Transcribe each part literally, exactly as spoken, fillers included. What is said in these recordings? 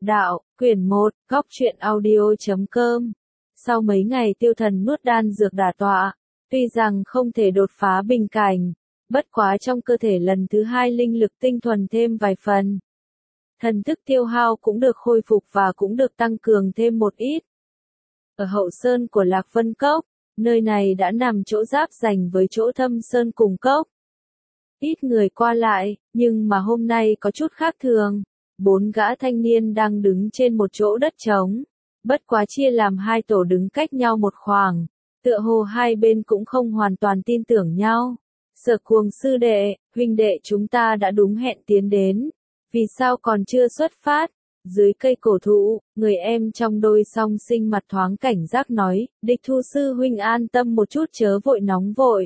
Đạo, quyển một, góc truyện audio chấm com. Sau mấy ngày tiêu thần nuốt đan dược đả tọa, tuy rằng không thể đột phá bình cảnh, bất quá trong cơ thể lần thứ hai linh lực tinh thuần thêm vài phần. Thần thức tiêu hao cũng được khôi phục và cũng được tăng cường thêm một ít. Ở hậu sơn của Lạc Vân Cốc, nơi này đã nằm chỗ giáp ranh với chỗ Thâm Sơn cùng cốc. Ít người qua lại, nhưng mà hôm nay có chút khác thường. Bốn gã thanh niên đang đứng trên một chỗ đất trống, bất quá chia làm hai tổ đứng cách nhau một khoảng, tựa hồ hai bên cũng không hoàn toàn tin tưởng nhau. Sở Cuồng sư đệ, huynh đệ chúng ta đã đúng hẹn tiến đến, vì sao còn chưa xuất phát? Dưới cây cổ thụ, người em trong đôi song sinh mặt thoáng cảnh giác nói, Địch Thu sư huynh an tâm một chút chớ vội nóng vội.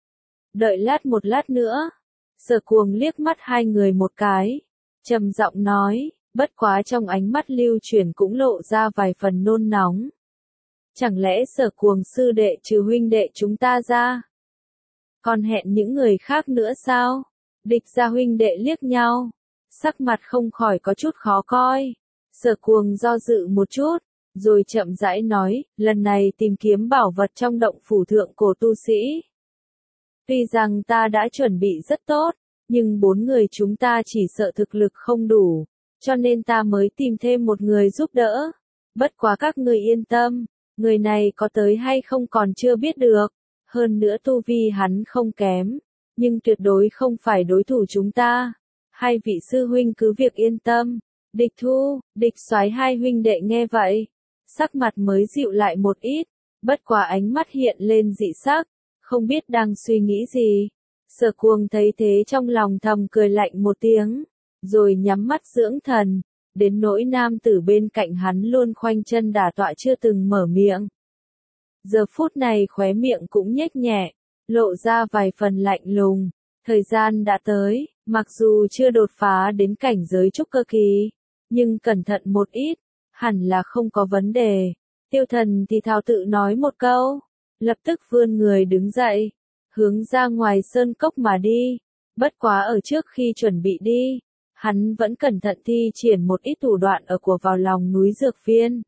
Đợi lát một lát nữa. Sở Cuồng liếc mắt hai người một cái, trầm giọng nói, bất quá trong ánh mắt lưu chuyển cũng lộ ra vài phần nôn nóng. Chẳng lẽ Sở Cuồng sư đệ trừ huynh đệ chúng ta ra, còn hẹn những người khác nữa sao? Địch gia huynh đệ liếc nhau, sắc mặt không khỏi có chút khó coi. Sở Cuồng do dự một chút, rồi chậm rãi nói, lần này tìm kiếm bảo vật trong động phủ thượng cổ tu sĩ. Tuy rằng ta đã chuẩn bị rất tốt, nhưng bốn người chúng ta chỉ sợ thực lực không đủ, cho nên ta mới tìm thêm một người giúp đỡ. Bất quá các người yên tâm, người này có tới hay không còn chưa biết được. Hơn nữa tu vi hắn không kém, nhưng tuyệt đối không phải đối thủ chúng ta. Hai vị sư huynh cứ việc yên tâm. Địch Thu, Địch Soái hai huynh đệ nghe vậy, sắc mặt mới dịu lại một ít, bất quá ánh mắt hiện lên dị sắc, không biết đang suy nghĩ gì. Sở Cuồng thấy thế trong lòng thầm cười lạnh một tiếng, rồi nhắm mắt dưỡng thần, đến nỗi nam tử bên cạnh hắn luôn khoanh chân đả tọa chưa từng mở miệng. Giờ phút này khóe miệng cũng nhếch nhẹ, lộ ra vài phần lạnh lùng, thời gian đã tới, mặc dù chưa đột phá đến cảnh giới trúc cơ kỳ, nhưng cẩn thận một ít, hẳn là không có vấn đề. Tiêu Thần thì thào tự nói một câu, lập tức vươn người đứng dậy, hướng ra ngoài sơn cốc mà đi. Bất quá ở trước khi chuẩn bị đi, hắn vẫn cẩn thận thi triển một ít thủ đoạn ở của vào lòng núi dược viên.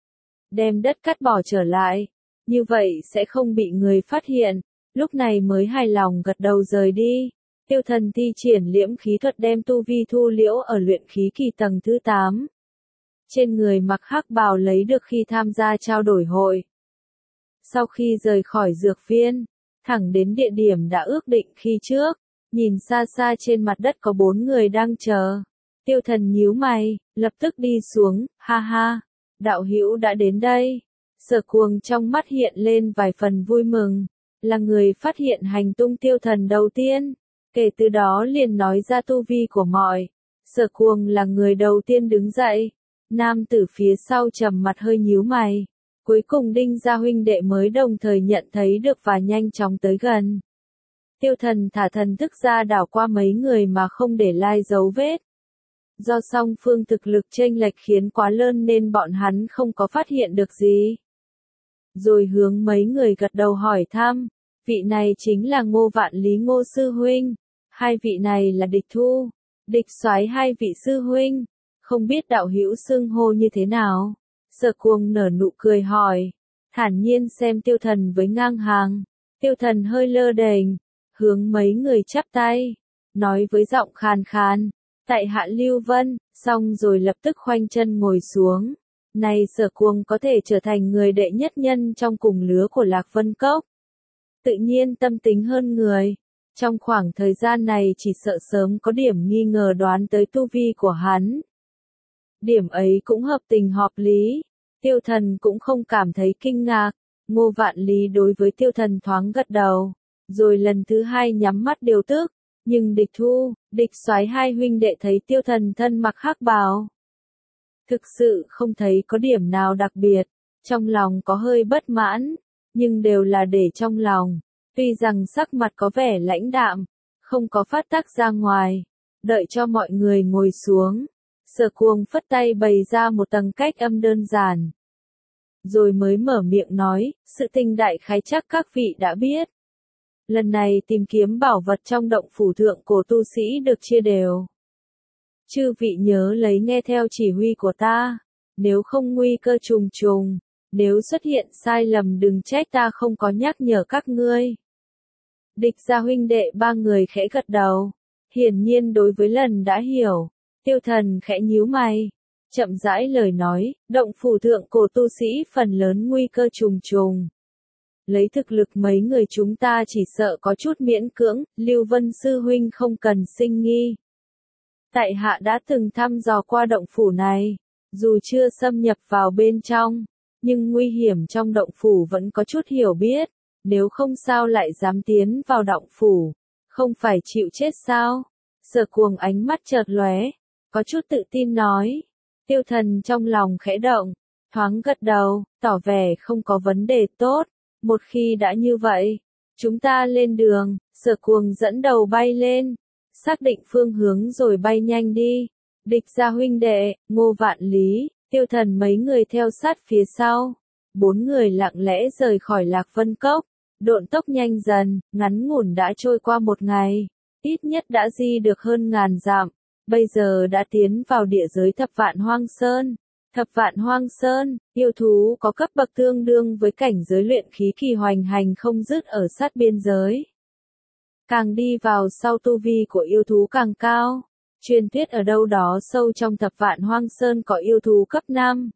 Đem đất cắt bỏ trở lại, như vậy sẽ không bị người phát hiện, lúc này mới hài lòng gật đầu rời đi. Tiêu Thần thi triển liễm khí thuật đem tu vi thu liễu ở luyện khí kỳ tầng thứ tám. Trên người mặc hắc bào lấy được khi tham gia trao đổi hội. Sau khi rời khỏi dược viên, thẳng đến địa điểm đã ước định khi trước, nhìn xa xa trên mặt đất có bốn người đang chờ. Tiêu Thần nhíu mày, lập tức đi xuống, ha ha, đạo hữu đã đến đây. Sở Cuồng trong mắt hiện lên vài phần vui mừng, là người phát hiện hành tung Tiêu Thần đầu tiên, kể từ đó liền nói ra tu vi của mọi. Sở Cuồng là người đầu tiên đứng dậy, nam tử phía sau trầm mặt hơi nhíu mày. Cuối cùng Đinh gia huynh đệ mới đồng thời nhận thấy được và nhanh chóng tới gần. Tiêu Thần thả thần thức ra đảo qua mấy người mà không để lại dấu vết. Do song phương thực lực chênh lệch khiến quá lớn nên bọn hắn không có phát hiện được gì. Rồi hướng mấy người gật đầu hỏi thăm, vị này chính là Ngô Vạn Lý Ngô sư huynh, hai vị này là Địch Thu, Địch Soái hai vị sư huynh, không biết đạo hữu xưng hô như thế nào? Sở Cuồng nở nụ cười hỏi, thản nhiên xem Tiêu Thần với ngang hàng. Tiêu Thần hơi lơ đễnh, hướng mấy người chắp tay, nói với giọng khàn khàn, tại hạ Lưu Vân, xong rồi lập tức khoanh chân ngồi xuống. Này Sở Cuồng có thể trở thành người đệ nhất nhân trong cùng lứa của Lạc Vân Cốc. Tự nhiên tâm tính hơn người. Trong khoảng thời gian này chỉ sợ sớm có điểm nghi ngờ đoán tới tu vi của hắn. Điểm ấy cũng hợp tình hợp lý. Tiêu Thần cũng không cảm thấy kinh ngạc. Ngô Vạn Lý đối với Tiêu Thần thoáng gật đầu, rồi lần thứ hai nhắm mắt điều tức. Nhưng Địch Thu, Địch Soái hai huynh đệ thấy Tiêu Thần thân mặc hắc bào, thực sự không thấy có điểm nào đặc biệt, trong lòng có hơi bất mãn, nhưng đều là để trong lòng. Tuy rằng sắc mặt có vẻ lãnh đạm, không có phát tác ra ngoài, đợi cho mọi người ngồi xuống. Sở Cuồng phất tay bày ra một tầng cách âm đơn giản, rồi mới mở miệng nói, sự tình đại khái chắc các vị đã biết. Lần này tìm kiếm bảo vật trong động phủ thượng cổ tu sĩ được chia đều. Chư vị nhớ lấy nghe theo chỉ huy của ta, nếu không nguy cơ trùng trùng, nếu xuất hiện sai lầm đừng trách ta không có nhắc nhở các ngươi. Địch Gia huynh đệ ba người khẽ gật đầu, hiển nhiên đối với lần đã hiểu. Tiêu Thần khẽ nhíu mày, chậm rãi lời nói, động phủ thượng cổ tu sĩ phần lớn nguy cơ trùng trùng. Lấy thực lực mấy người chúng ta chỉ sợ có chút miễn cưỡng, Lưu Vân Sư huynh không cần sinh nghi. Tại hạ đã từng thăm dò qua động phủ này, dù chưa xâm nhập vào bên trong, nhưng nguy hiểm trong động phủ vẫn có chút hiểu biết, nếu không sao lại dám tiến vào động phủ, không phải chịu chết sao? Sở Cuồng ánh mắt chợt lóe, có chút tự tin nói. Tiêu Thần trong lòng khẽ động, thoáng gật đầu, tỏ vẻ không có vấn đề tốt. Một khi đã như vậy, chúng ta lên đường. Sở Cuồng dẫn đầu bay lên, xác định phương hướng rồi bay nhanh đi. Địch Gia huynh đệ, Ngô Vạn Lý, Tiêu Thần mấy người theo sát phía sau. Bốn người lặng lẽ rời khỏi Lạc Vân Cốc, độn tốc nhanh dần, ngắn ngủn đã trôi qua một ngày, ít nhất đã di được hơn ngàn dặm. Bây giờ đã tiến vào địa giới Thập Vạn Hoang Sơn. Thập Vạn Hoang Sơn, yêu thú có cấp bậc tương đương với cảnh giới luyện khí kỳ hoành hành không dứt ở sát biên giới. Càng đi vào sau tu vi của yêu thú càng cao. Truyền thuyết ở đâu đó sâu trong Thập Vạn Hoang Sơn có yêu thú cấp năm.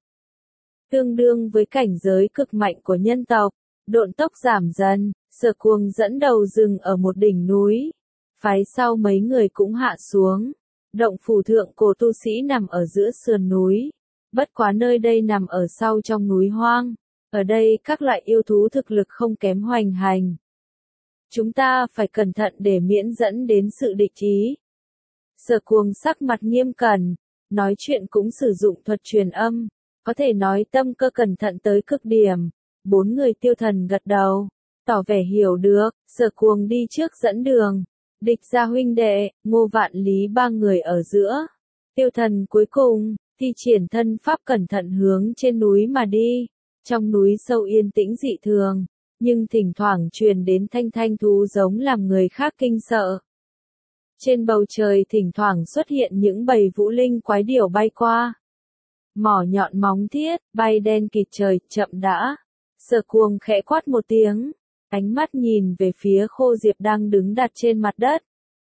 Tương đương với cảnh giới cực mạnh của nhân tộc. Độn tốc giảm dần, Sở Cuồng dẫn đầu dừng ở một đỉnh núi. Phái sau mấy người cũng hạ xuống. Động phủ thượng cổ tu sĩ nằm ở giữa sườn núi. Bất quá nơi đây nằm ở sau trong núi hoang. Ở đây các loại yêu thú thực lực không kém hoành hành. Chúng ta phải cẩn thận để miễn dẫn đến sự địch ý. Sở Cuồng sắc mặt nghiêm cẩn, nói chuyện cũng sử dụng thuật truyền âm, có thể nói tâm cơ cẩn thận tới cực điểm. Bốn người Tiêu Thần gật đầu, tỏ vẻ hiểu được. Sở Cuồng đi trước dẫn đường. Địch Gia huynh đệ, Ngô Vạn Lý ba người ở giữa. Tiêu Thần cuối cùng, thi triển thân pháp cẩn thận hướng trên núi mà đi. Trong núi sâu yên tĩnh dị thường, nhưng thỉnh thoảng truyền đến thanh thanh thú giống làm người khác kinh sợ. Trên bầu trời thỉnh thoảng xuất hiện những bầy vũ linh quái điểu bay qua. Mỏ nhọn móng thiết, bay đen kịt trời, chậm đã. Sở Cuồng khẽ quát một tiếng, ánh mắt nhìn về phía Khô Diệp đang đứng đặt trên mặt đất.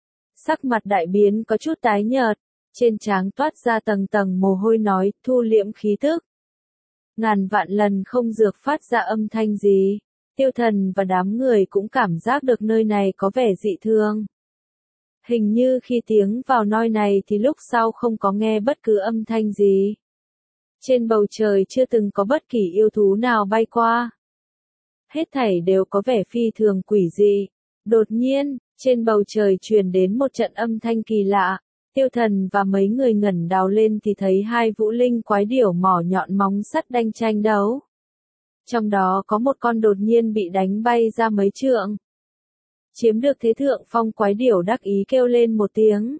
Sắc mặt đại biến có chút tái nhợt, trên trán toát ra tầng tầng mồ hôi nói, thu liễm khí tức. Ngàn vạn lần không dược phát ra âm thanh gì, Tiêu Thần và đám người cũng cảm giác được nơi này có vẻ dị thường. Hình như khi tiếng vào noi này thì lúc sau không có nghe bất cứ âm thanh gì. Trên bầu trời chưa từng có bất kỳ yêu thú nào bay qua. Hết thảy đều có vẻ phi thường quỷ dị. Đột nhiên, trên bầu trời truyền đến một trận âm thanh kỳ lạ. Tiêu Thần và mấy người ngẩng đầu lên thì thấy hai vũ linh quái điểu mỏ nhọn móng sắt đang tranh đấu. Trong đó có một con đột nhiên bị đánh bay ra mấy trượng. Chiếm được thế thượng phong, quái điểu đắc ý kêu lên một tiếng.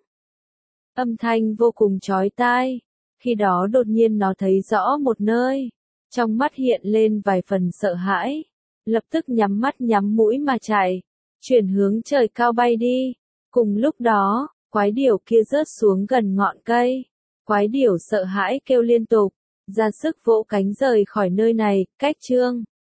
Âm thanh vô cùng chói tai. Khi đó đột nhiên nó thấy rõ một nơi. Trong mắt hiện lên vài phần sợ hãi. Lập tức nhắm mắt nhắm mũi mà chạy. Chuyển hướng trời cao bay đi. Cùng lúc đó, quái điểu kia rớt xuống gần ngọn cây. Quái điểu sợ hãi kêu liên tục. Ra sức vỗ cánh rời khỏi nơi này, cách chương.